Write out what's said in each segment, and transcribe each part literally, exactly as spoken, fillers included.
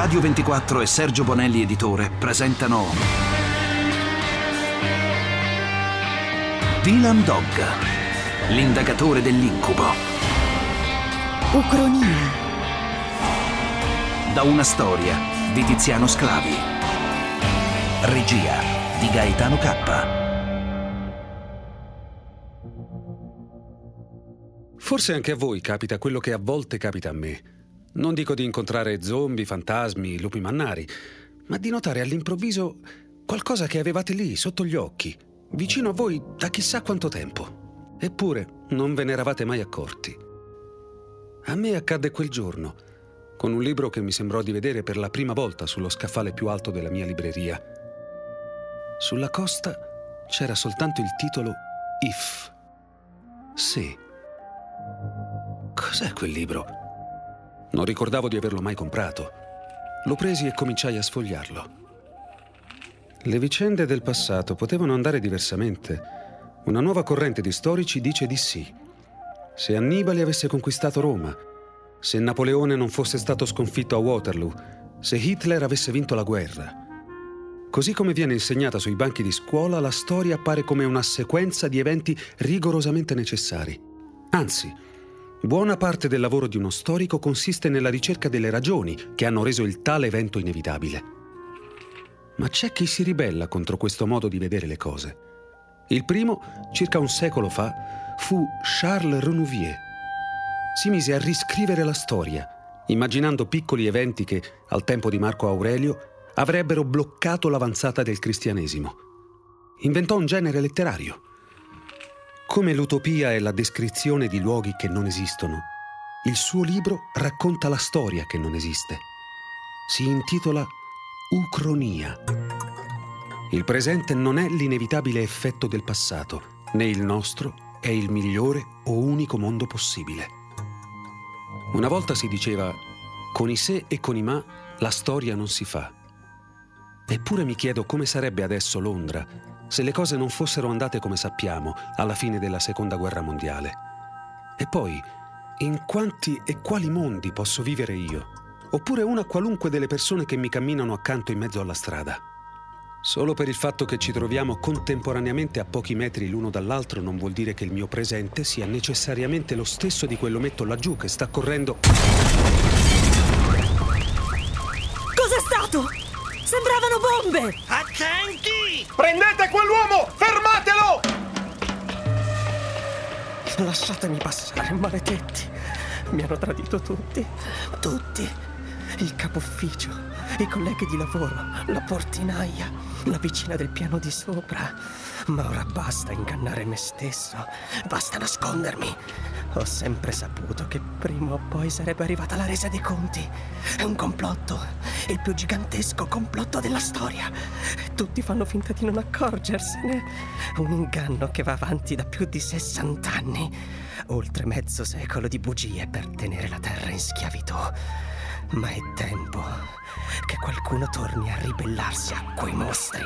Radio ventiquattro e Sergio Bonelli editore presentano Dylan Dog, l'indagatore dell'incubo. Ucronia. Da una storia di Tiziano Sclavi. Regia di Gaetano Cappa. Forse anche a voi capita quello che a volte capita a me. Non dico di incontrare zombie, fantasmi, lupi mannari, ma di notare all'improvviso qualcosa che avevate lì, sotto gli occhi, vicino a voi da chissà quanto tempo. Eppure non ve ne eravate mai accorti. A me accadde quel giorno, con un libro che mi sembrò di vedere per la prima volta sullo scaffale più alto della mia libreria. Sulla costa c'era soltanto il titolo If. Se. Cos'è quel libro? Non ricordavo di averlo mai comprato. Lo presi e cominciai a sfogliarlo. Le vicende del passato potevano andare diversamente. Una nuova corrente di storici dice di sì. Se Annibale avesse conquistato Roma, se Napoleone non fosse stato sconfitto a Waterloo, se Hitler avesse vinto la guerra. Così come viene insegnata sui banchi di scuola, la storia appare come una sequenza di eventi rigorosamente necessari. Anzi, buona parte del lavoro di uno storico consiste nella ricerca delle ragioni che hanno reso il tale evento inevitabile. Ma c'è chi si ribella contro questo modo di vedere le cose. Il primo, circa un secolo fa, fu Charles Renouvier. Si mise a riscrivere la storia, immaginando piccoli eventi che, al tempo di Marco Aurelio, avrebbero bloccato l'avanzata del cristianesimo. Inventò un genere letterario. Come l'utopia è la descrizione di luoghi che non esistono, il suo libro racconta la storia che non esiste. Si intitola Ucronia. Il presente non è l'inevitabile effetto del passato, né il nostro è il migliore o unico mondo possibile. Una volta si diceva: con i se e con i ma la storia non si fa. Eppure mi chiedo come sarebbe adesso Londra se le cose non fossero andate come sappiamo alla fine della Seconda Guerra Mondiale. E poi, in quanti e quali mondi posso vivere io? Oppure una qualunque delle persone che mi camminano accanto in mezzo alla strada? Solo per il fatto che ci troviamo contemporaneamente a pochi metri l'uno dall'altro non vuol dire che il mio presente sia necessariamente lo stesso di quell'ometto laggiù che sta correndo. Cos'è stato? Sembravano bombe! Attenti! Prendete quell'uomo! Fermatelo! Lasciatemi passare, maledetti. Mi hanno tradito tutti. Tutti. Il capo ufficio, i colleghi di lavoro, la portinaia, la vicina del piano di sopra. Ma ora basta ingannare me stesso. Basta nascondermi. Ho sempre saputo che prima o poi sarebbe arrivata la resa dei conti. È un complotto, il più gigantesco complotto della storia. Tutti fanno finta di non accorgersene. Un inganno che va avanti da più di sessant'anni. Oltre mezzo secolo di bugie per tenere la terra in schiavitù. Ma è tempo che qualcuno torni a ribellarsi a quei mostri.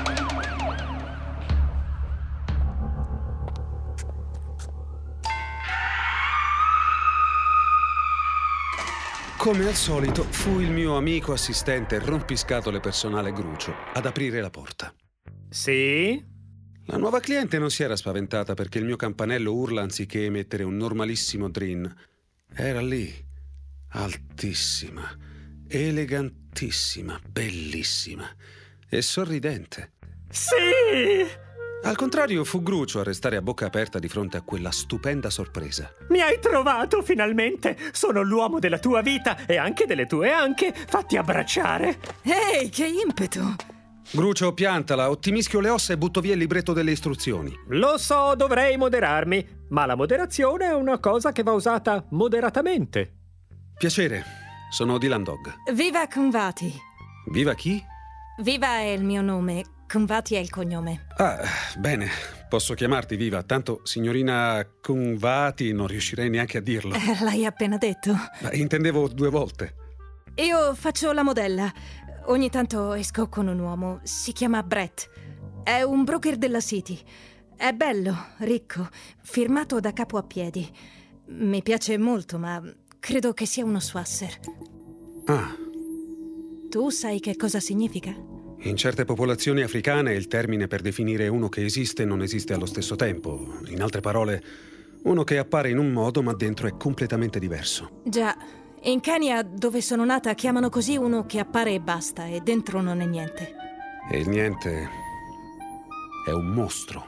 Come al solito, fu il mio amico assistente rompiscatole personale Grucio ad aprire la porta. Sì? La nuova cliente non si era spaventata perché il mio campanello urla anziché emettere un normalissimo drin. Era lì, altissima, elegantissima, bellissima e sorridente. Sì! Al contrario, fu Grucio a restare a bocca aperta di fronte a quella stupenda sorpresa. Mi hai trovato finalmente! Sono l'uomo della tua vita e anche delle tue anche. Fatti abbracciare. Ehi, che impeto! Grucio, piantala, ottimischio le ossa e butto via il libretto delle istruzioni. Lo so, dovrei moderarmi, ma la moderazione è una cosa che va usata moderatamente. Piacere, sono Dylan Dog. Viva Convati. Viva chi? Viva è il mio nome, Convati è il cognome. Ah, bene, posso chiamarti Viva, tanto signorina Convati non riuscirei neanche a dirlo. Eh, l'hai appena detto. Ma intendevo due volte. Io faccio la modella. Ogni tanto esco con un uomo, si chiama Brett. È un broker della City. È bello, ricco, firmato da capo a piedi. Mi piace molto, ma credo che sia uno swasser. Ah, Tu sai che cosa significa? In certe popolazioni africane il termine per definire uno che esiste e non esiste allo stesso tempo. In altre parole, uno che appare in un modo ma dentro è completamente diverso. Già, in Kenya, dove sono nata, chiamano così uno che appare e basta, e dentro non è niente. E il niente è un mostro.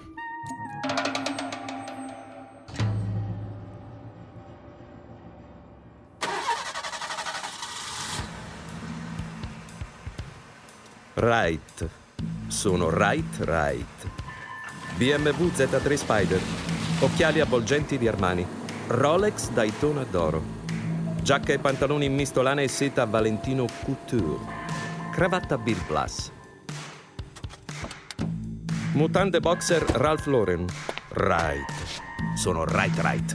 Right. Sono Right Right. B M W Z tre Spider. Occhiali avvolgenti di Armani. Rolex Daytona d'oro. Giacca e pantaloni in misto lana e seta Valentino Couture. Cravatta Bill Plus. Mutande boxer Ralph Lauren. Right. Sono Right Right.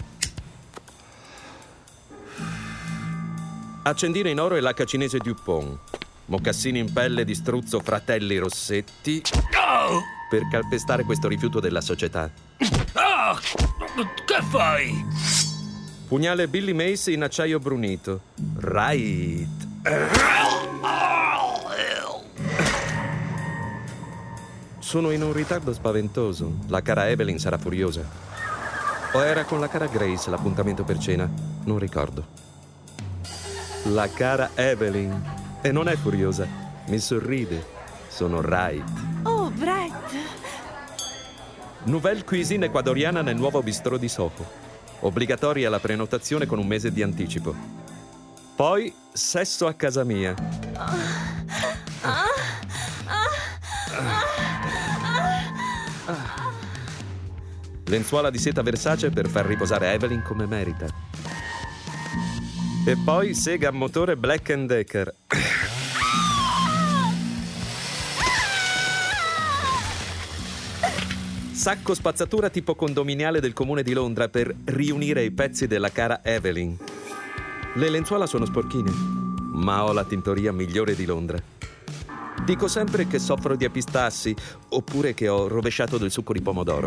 Accendino in oro e lacca cinese Dupont. Mocassini in pelle di struzzo Fratelli Rossetti per calpestare questo rifiuto della società. Ah! Che fai? Pugnale Billy Mace in acciaio brunito. Right. Sono in un ritardo spaventoso. La cara Evelyn sarà furiosa. O era con la cara Grace l'appuntamento per cena? Non ricordo. La cara Evelyn. E non è furiosa, mi sorride. Sono Right. Oh, Brett! Nouvelle cuisine ecuadoriana nel nuovo bistrò di Soho. Obbligatoria la prenotazione con un mese di anticipo. Poi sesso a casa mia. Lenzuola di seta Versace per far riposare Evelyn come merita. E poi sega a motore Black and Decker. Sacco spazzatura tipo condominiale del comune di Londra per riunire i pezzi della cara Evelyn. Le lenzuola sono sporchine, ma ho la tintoria migliore di Londra. Dico sempre che soffro di epistassi, oppure che ho rovesciato del succo di pomodoro.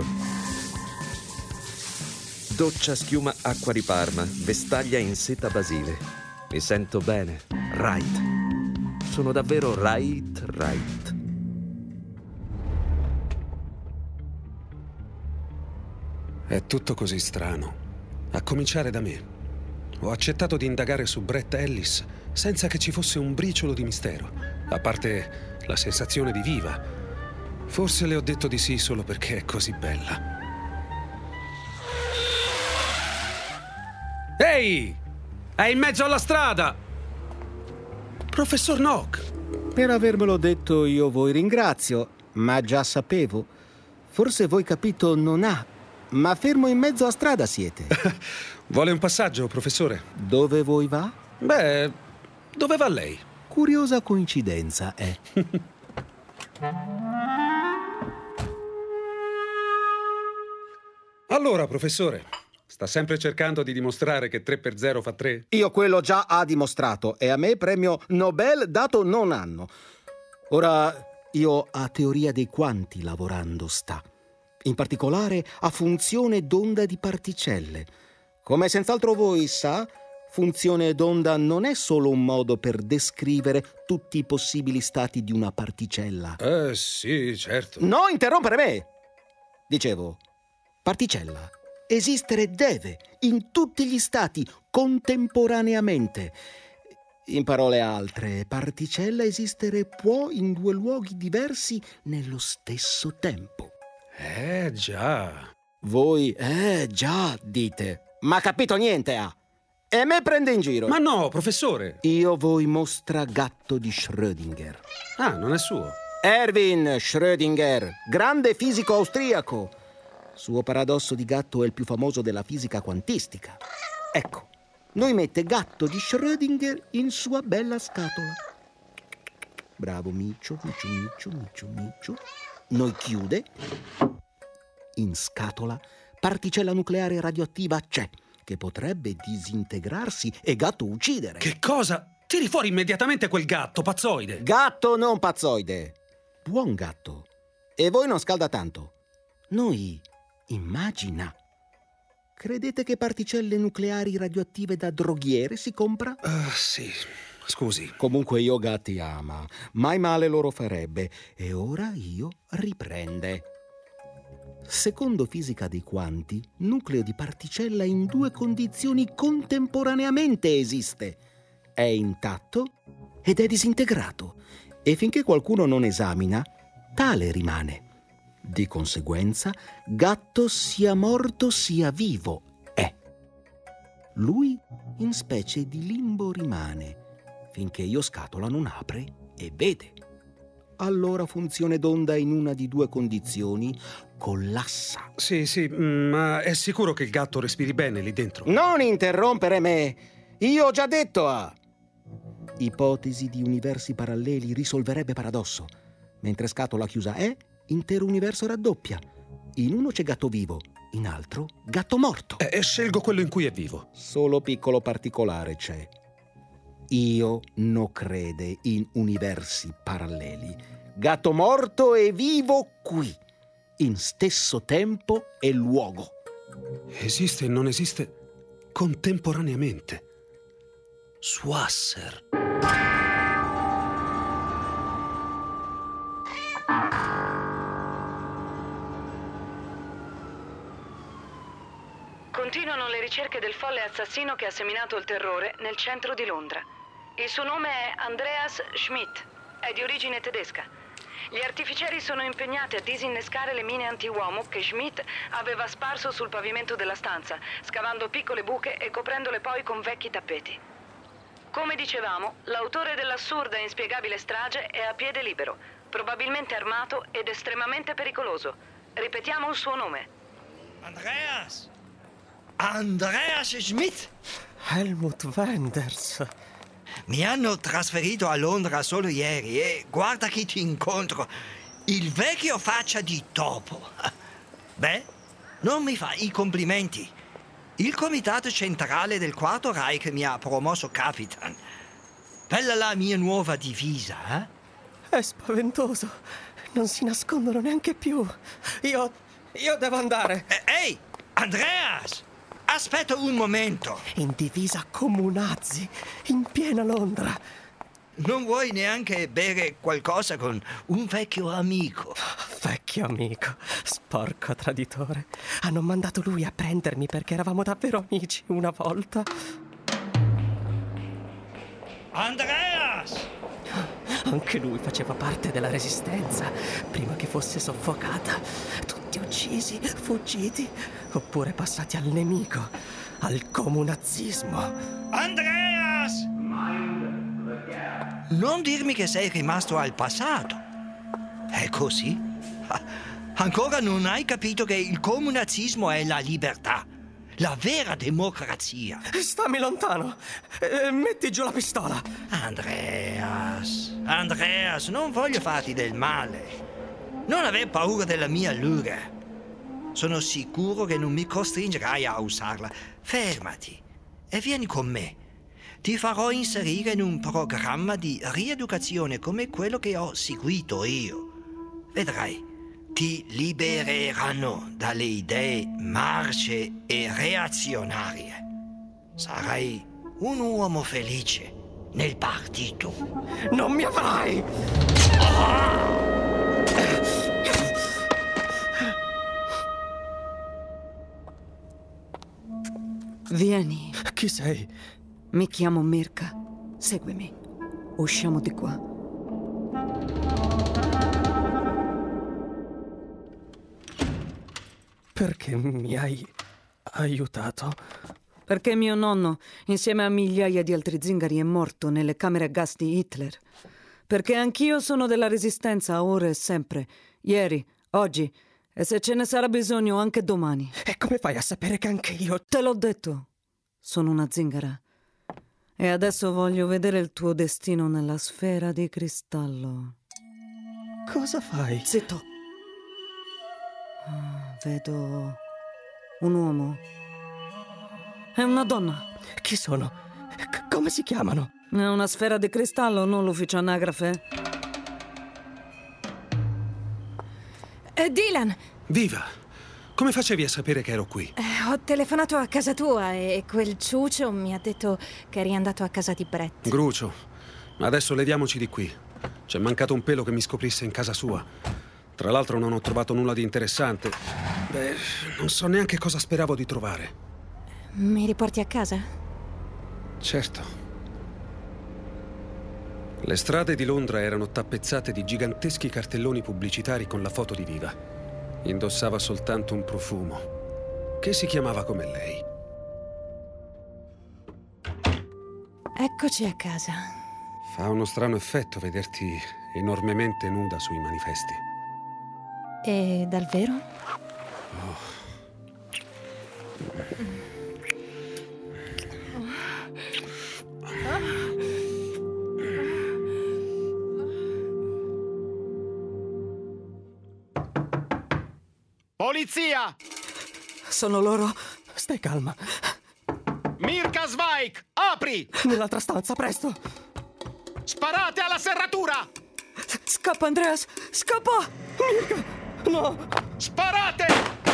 Doccia schiuma acqua di Parma, vestaglia in seta basile. Mi sento bene. Right. Sono davvero right, right. È tutto così strano. A cominciare da me. Ho accettato di indagare su Brett Ellis senza che ci fosse un briciolo di mistero, a parte la sensazione di viva. Forse le ho detto di sì solo perché è così bella. Ehi! È in mezzo alla strada! Professor Nock! Per avermelo detto io voi ringrazio, ma già sapevo. Forse voi capito non ha, ma fermo in mezzo a strada siete. Vuole un passaggio, professore? Dove voi va? Beh, dove va lei? Curiosa coincidenza, eh. Allora, professore, sta sempre cercando di dimostrare che tre per zero fa tre? Io quello già ha dimostrato e a me premio Nobel dato non hanno. Ora, io a teoria dei quanti lavorando sta. In particolare a funzione d'onda di particelle. Come senz'altro voi sa, funzione d'onda non è solo un modo per descrivere tutti i possibili stati di una particella. Eh, sì, certo. No, interrompere me! Dicevo, particella esistere deve in tutti gli stati contemporaneamente. In parole altre, particella esistere può in due luoghi diversi nello stesso tempo. Eh, già. Voi, eh, già, dite. Ma capito niente, ah. E me prende in giro. Ma no, professore. Io voi mostra gatto di Schrödinger. Ah, non è suo. Erwin Schrödinger, grande fisico austriaco. Suo paradosso di gatto è il più famoso della fisica quantistica. Ecco, noi mette gatto di Schrödinger in sua bella scatola. Bravo Micio, Micio, Micio, Micio, Micio. Noi chiude. In scatola, particella nucleare radioattiva c'è, che potrebbe disintegrarsi e gatto uccidere. Che cosa? Tiri fuori immediatamente quel gatto, pazzoide. Gatto non pazzoide. Buon gatto. E voi non scalda tanto. Noi, immagina. Credete che particelle nucleari radioattive da droghiere si compra? Uh, sì, scusi. Comunque io gatti ama, mai male loro farebbe. E ora io riprende. Secondo fisica dei quanti, nucleo di particella in due condizioni contemporaneamente esiste. È intatto ed è disintegrato. E finché qualcuno non esamina, tale rimane. Di conseguenza, gatto sia morto sia vivo è. Lui in specie di limbo rimane, finché io scatola non apre e vede. Allora funzione d'onda in una di due condizioni collassa. Sì, sì, ma è sicuro che il gatto respiri bene lì dentro? Non interrompere me! Io ho già detto a... Ipotesi di universi paralleli risolverebbe paradosso. Mentre scatola chiusa è, intero universo raddoppia. In uno c'è gatto vivo, in altro gatto morto. E scelgo quello in cui è vivo. Solo piccolo particolare c'è. Io no crede in universi paralleli. Gatto morto e vivo qui, in stesso tempo e luogo. Esiste e non esiste contemporaneamente. Swasser. Continuano le ricerche del folle assassino che ha seminato il terrore nel centro di Londra. Il suo nome è Andreas Schmidt, è di origine tedesca. Gli artificieri sono impegnati a disinnescare le mine anti-uomo che Schmidt aveva sparso sul pavimento della stanza, scavando piccole buche e coprendole poi con vecchi tappeti. Come dicevamo, l'autore dell'assurda e inspiegabile strage è a piede libero, probabilmente armato ed estremamente pericoloso. Ripetiamo il suo nome. Andreas! Andreas Schmidt! Helmut Wenders. Mi hanno trasferito a Londra solo ieri e guarda chi ti incontro. Il vecchio faccia di topo. Beh, non mi fa i complimenti. Il comitato centrale del Quarto Reich mi ha promosso capitan. Bella la mia nuova divisa, eh? È spaventoso. Non si nascondono neanche più. Io... io devo andare. E- Ehi, Andreas! Aspetta un momento. In divisa comunazzi, in piena Londra. Non vuoi neanche bere qualcosa con un vecchio amico? Vecchio amico, sporco traditore. Hanno mandato lui a prendermi perché eravamo davvero amici una volta. Andreas! Anche lui faceva parte della resistenza, prima che fosse soffocata. Tutti uccisi, fuggiti, oppure passati al nemico, al comunazismo. Andreas! Non dirmi che sei rimasto al passato. È così? Ancora non hai capito che il comunazismo è la libertà, la vera democrazia. Stammi lontano. Eh, metti giù la pistola. Andreas, Andreas, non voglio farti del male. Non aver paura della mia allura. Sono sicuro che non mi costringerai a usarla. Fermati e vieni con me. Ti farò inserire in un programma di rieducazione come quello che ho seguito io. Vedrai, ti libereranno dalle idee marce e reazionarie. Sarai un uomo felice nel partito. Non mi avrai! Vieni. Chi sei? Mi chiamo Mirka. Seguimi. Usciamo di qua. Perché mi hai aiutato? Perché mio nonno, insieme a migliaia di altri zingari, è morto nelle camere a gas di Hitler. Perché anch'io sono della Resistenza, ora e sempre. Ieri, oggi, e se ce ne sarà bisogno anche domani. E come fai a sapere che anche io... Te l'ho detto. Sono una zingara. E adesso voglio vedere il tuo destino nella sfera di cristallo. Cosa fai? Zitto. Vedo un uomo e una donna. Chi sono? C- come si chiamano? È una sfera di cristallo, non l'ufficio anagrafe. Eh, Dylan! Viva! Come facevi a sapere che ero qui? Eh, ho telefonato a casa tua e quel ciuccio mi ha detto che eri andato a casa di Brett. Grucio. Adesso leviamoci di qui. C'è mancato un pelo che mi scoprisse in casa sua. Tra l'altro non ho trovato nulla di interessante. Beh, non so neanche cosa speravo di trovare. Mi riporti a casa? Certo. Le strade di Londra erano tappezzate di giganteschi cartelloni pubblicitari con la foto di Viva. Indossava soltanto un profumo, che si chiamava come lei. Eccoci a casa. Fa uno strano effetto vederti enormemente nuda sui manifesti. E dal vero? Oh. Polizia! Sono loro. Stai calma. Mirka Zweig, apri! Nell'altra stanza, presto! Sparate alla serratura! Scappa, Andreas! Scappa! Mirka! No! Sparate!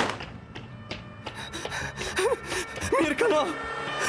Mirka, no! No!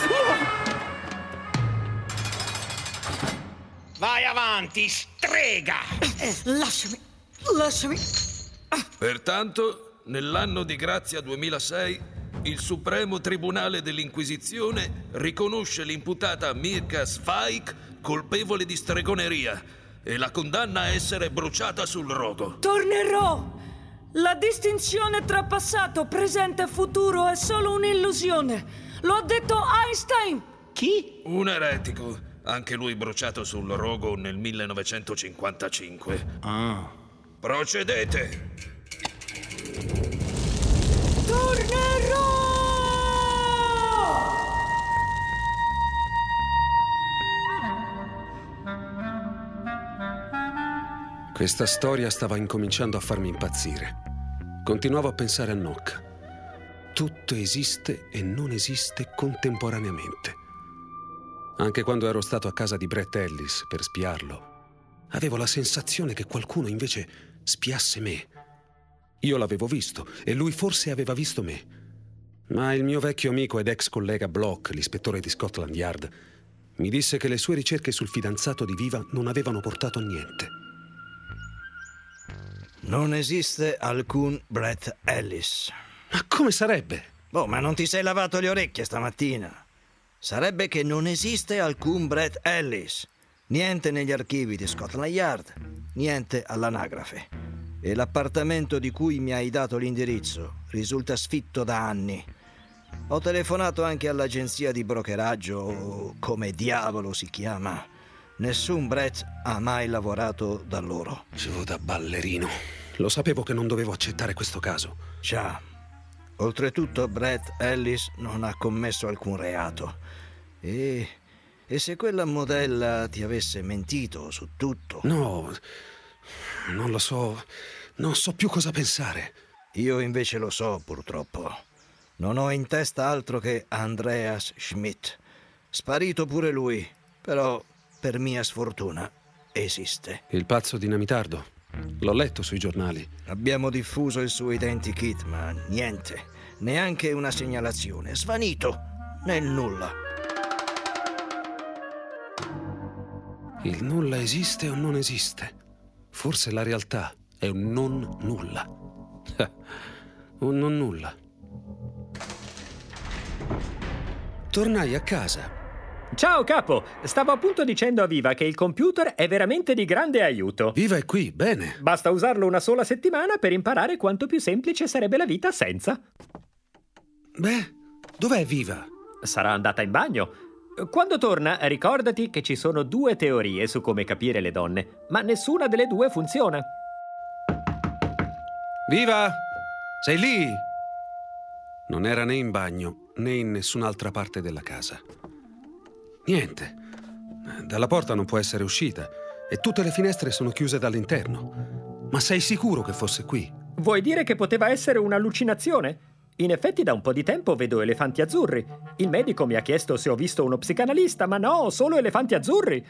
Vai avanti, strega! Eh, lasciami! Lasciami! Pertanto, nell'anno di grazia duemilasei, il Supremo Tribunale dell'Inquisizione riconosce l'imputata Mirka Zweig colpevole di stregoneria e la condanna a essere bruciata sul rogo. Tornerò! La distinzione tra passato, presente e futuro è solo un'illusione. Lo ha detto Einstein! Chi? Un eretico, anche lui bruciato sul rogo nel millenovecentocinquantacinque. Ah. Procedete! Tornerò! Questa storia stava incominciando a farmi impazzire. Continuavo a pensare a Nock. Tutto esiste e non esiste contemporaneamente. Anche quando ero stato a casa di Brett Ellis per spiarlo, avevo la sensazione che qualcuno invece spiasse me. Io l'avevo visto e lui forse aveva visto me. Ma il mio vecchio amico ed ex collega Block, l'ispettore di Scotland Yard, mi disse che le sue ricerche sul fidanzato di Viva non avevano portato a niente. Non esiste alcun Brett Ellis. Ma come sarebbe? Oh, ma non ti sei lavato le orecchie stamattina? Sarebbe che non esiste alcun Brett Ellis. Niente negli archivi di Scotland Yard, niente all'anagrafe. E l'appartamento di cui mi hai dato l'indirizzo risulta sfitto da anni. Ho telefonato anche all'agenzia di brokeraggio, o come diavolo si chiama. Nessun Brett ha mai lavorato da loro. Giù da ballerino. Lo sapevo che non dovevo accettare questo caso. Già. Oltretutto Brett Ellis non ha commesso alcun reato. E... e se quella modella ti avesse mentito su tutto? No, non lo so. Non so più cosa pensare. Io invece lo so, purtroppo. Non ho in testa altro che Andreas Schmidt. Sparito pure lui, però per mia sfortuna esiste. Il pazzo dinamitardo. L'ho letto sui giornali. Abbiamo diffuso il suo identikit, ma niente. Neanche una segnalazione. Svanito nel nulla. Il nulla esiste o non esiste? Forse la realtà è un non nulla. Un non nulla. Tornai a casa. Ciao capo, stavo appunto dicendo a Viva che il computer è veramente di grande aiuto. Viva è qui, bene. Basta usarlo una sola settimana per imparare quanto più semplice sarebbe la vita senza. Beh, dov'è Viva? Sarà andata in bagno. Quando torna, ricordati che ci sono due teorie su come capire le donne, ma nessuna delle due funziona. Viva! Sei lì? Non era né in bagno né in nessun'altra parte della casa. Niente. Dalla porta non può essere uscita e tutte le finestre sono chiuse dall'interno. Ma sei sicuro che fosse qui? Vuoi dire che poteva essere un'allucinazione? In effetti da un po' di tempo vedo elefanti azzurri. Il medico mi ha chiesto se ho visto uno psicanalista, ma no, solo elefanti azzurri.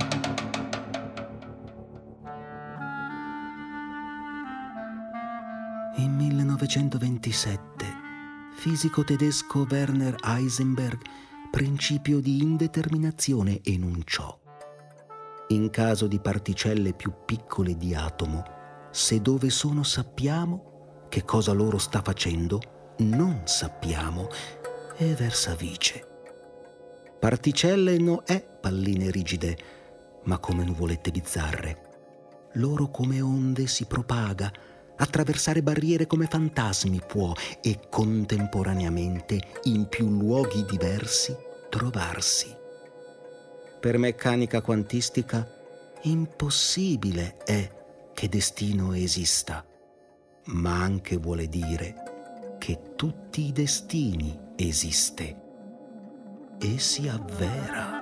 In millenovecentoventisette, fisico tedesco Werner Heisenberg, principio di indeterminazione enunciò. in caso di particelle più piccole di atomo, se dove sono sappiamo, che cosa loro sta facendo non sappiamo, e versa vice. Particelle no è palline rigide, ma come nuvolette bizzarre. Loro come onde si propaga, attraversare barriere come fantasmi può e contemporaneamente in più luoghi diversi trovarsi. Per meccanica quantistica impossibile è che destino esista, ma anche vuole dire che tutti i destini esiste e si avvera.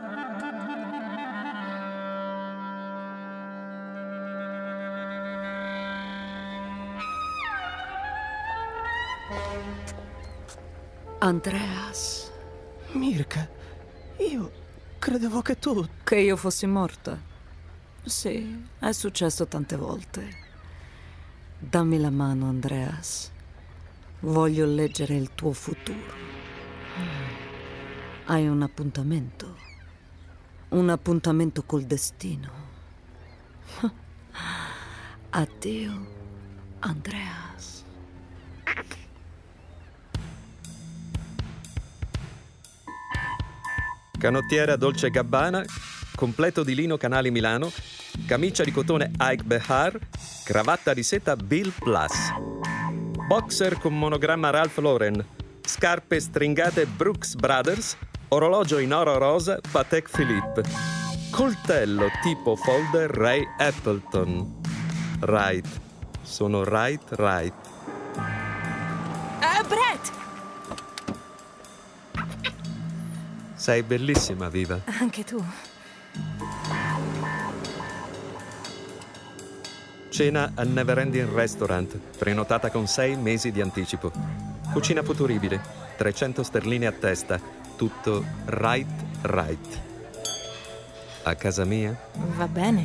Andreas. Mirka, io credevo che tu... Che io fossi morta? Sì, è successo tante volte. Dammi la mano, Andreas. Voglio leggere il tuo futuro. Hai un appuntamento. Un appuntamento col destino. Addio, Andreas. Canottiera Dolce Gabbana, completo di lino Canali Milano, camicia di cotone Ike Behar, cravatta di seta Bill Plus, boxer con monogramma Ralph Lauren, scarpe stringate Brooks Brothers, orologio in oro rosa Patek Philippe, coltello tipo folder Ray Appleton. Right, sono Right Right. Uh, Brett! Sei bellissima, Viva. Anche tu. Cena al Neverending Restaurant, prenotata con sei mesi di anticipo. Cucina futuribile, trecento sterline a testa, tutto right right. A casa mia? Va bene.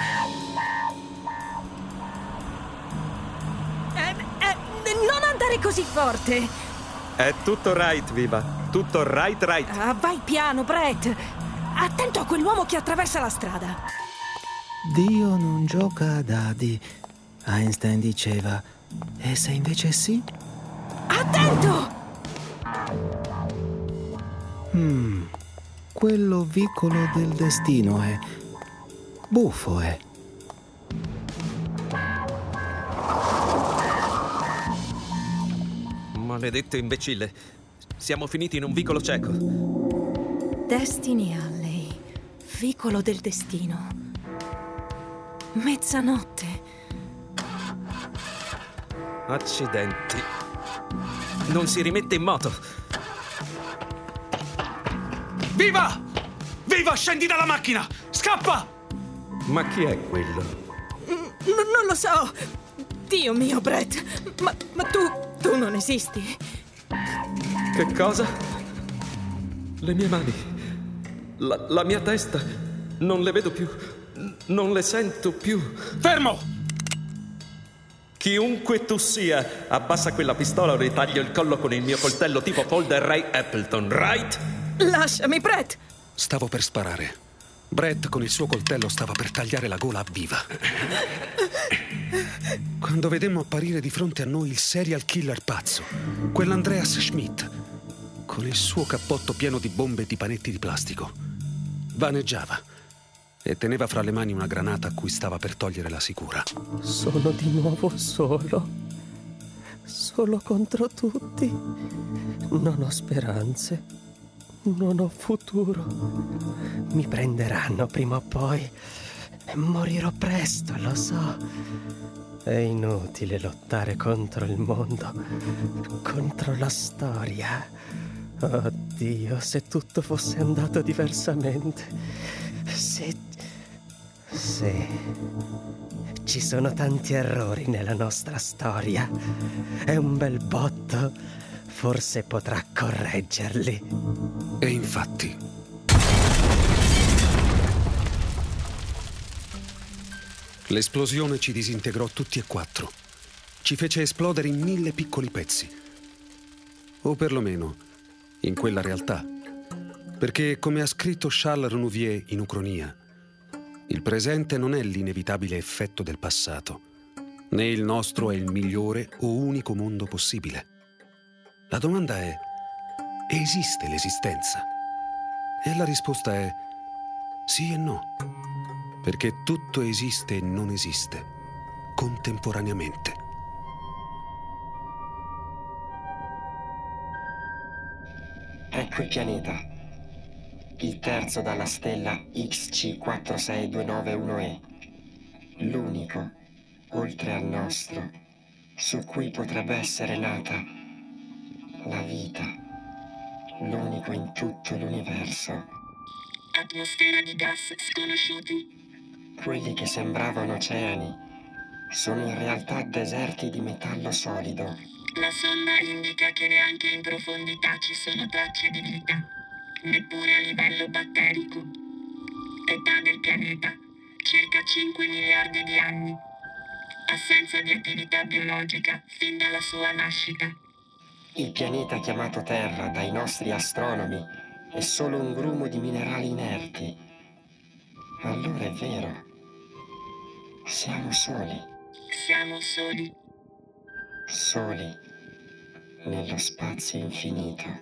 Eh, eh, non andare così forte! È tutto right, Viva. Tutto right right. Ah, vai piano, Brett. Attento a quell'uomo che attraversa la strada. Dio non gioca a dadi, Einstein diceva. E se invece sì? Attento! Hmm, quello vicolo del destino è... buffo è. Maledetto imbecille. Siamo finiti in un vicolo cieco. Destiny Alley, vicolo del destino. Mezzanotte. Accidenti. Non si rimette in moto. Viva! Viva, scendi dalla macchina! Scappa! Ma chi è quello? N- non lo so. Dio mio, Brett. Ma, ma tu, tu non esisti. Che cosa? Le mie mani, la, la mia testa, non le vedo più, non le sento più. Fermo! Chiunque tu sia, abbassa quella pistola o ritaglio il collo con il mio coltello tipo folder Ray Appleton, right? Lasciami, Brett! Stavo per sparare. Brett con il suo coltello stava per tagliare la gola a Viva. Quando vedemmo apparire di fronte a noi il serial killer pazzo, quell'Andreas Schmidt, con il suo cappotto pieno di bombe e di panetti di plastico. Vaneggiava e teneva fra le mani una granata a cui stava per togliere la sicura. Sono di nuovo solo. Solo contro tutti. Non ho speranze. Non ho futuro. Mi prenderanno prima o poi. E morirò presto, lo so. È inutile lottare contro il mondo, contro la storia. Oddio, se tutto fosse andato diversamente. Se... Se... Ci sono tanti errori nella nostra storia. È un bel botto. Forse potrà correggerli. E infatti... L'esplosione ci disintegrò tutti e quattro. Ci fece esplodere in mille piccoli pezzi. O perlomeno, in quella realtà. Perché, come ha scritto Charles Renouvier in Ucronia, Il presente non è l'inevitabile effetto del passato, né il nostro è il migliore o unico mondo possibile. La domanda è: esiste l'esistenza? E la risposta è sì e no, perché tutto esiste e non esiste, contemporaneamente. Ecco il pianeta, il terzo dalla stella X C quattro sei due nove uno E, l'unico, oltre al nostro, su cui potrebbe essere nata la vita, l'unico in tutto l'universo. Atmosfera di gas sconosciuti. Quelli che sembravano oceani sono in realtà deserti di metallo solido. La sonda indica che neanche in profondità ci sono tracce di vita, neppure a livello batterico. Età del pianeta, circa cinque miliardi di anni. Assenza di attività biologica fin dalla sua nascita. Il pianeta chiamato Terra dai nostri astronomi è solo un grumo di minerali inerti. Allora è vero. Siamo soli. Siamo soli. Soli nello spazio infinito.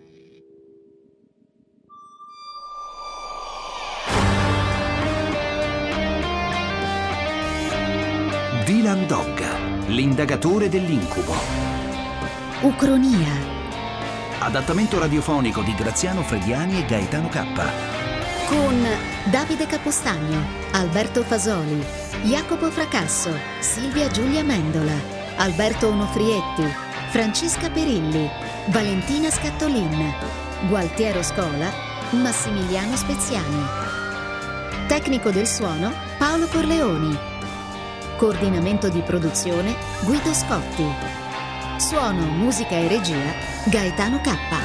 Dylan Dogga, l'indagatore dell'incubo. Ucronia. Adattamento radiofonico di Graziano Frediani e Gaetano Cappa. Con Davide Capostagno, Alberto Fasoli, Jacopo Fracasso, Silvia Giulia Mendola, Alberto Onofrietti, Francesca Perilli, Valentina Scattolin, Gualtiero Scola, Massimiliano Speziani. Tecnico del suono Paolo Corleoni. Coordinamento di produzione Guido Scotti. Suono, musica e regia Gaetano Cappa.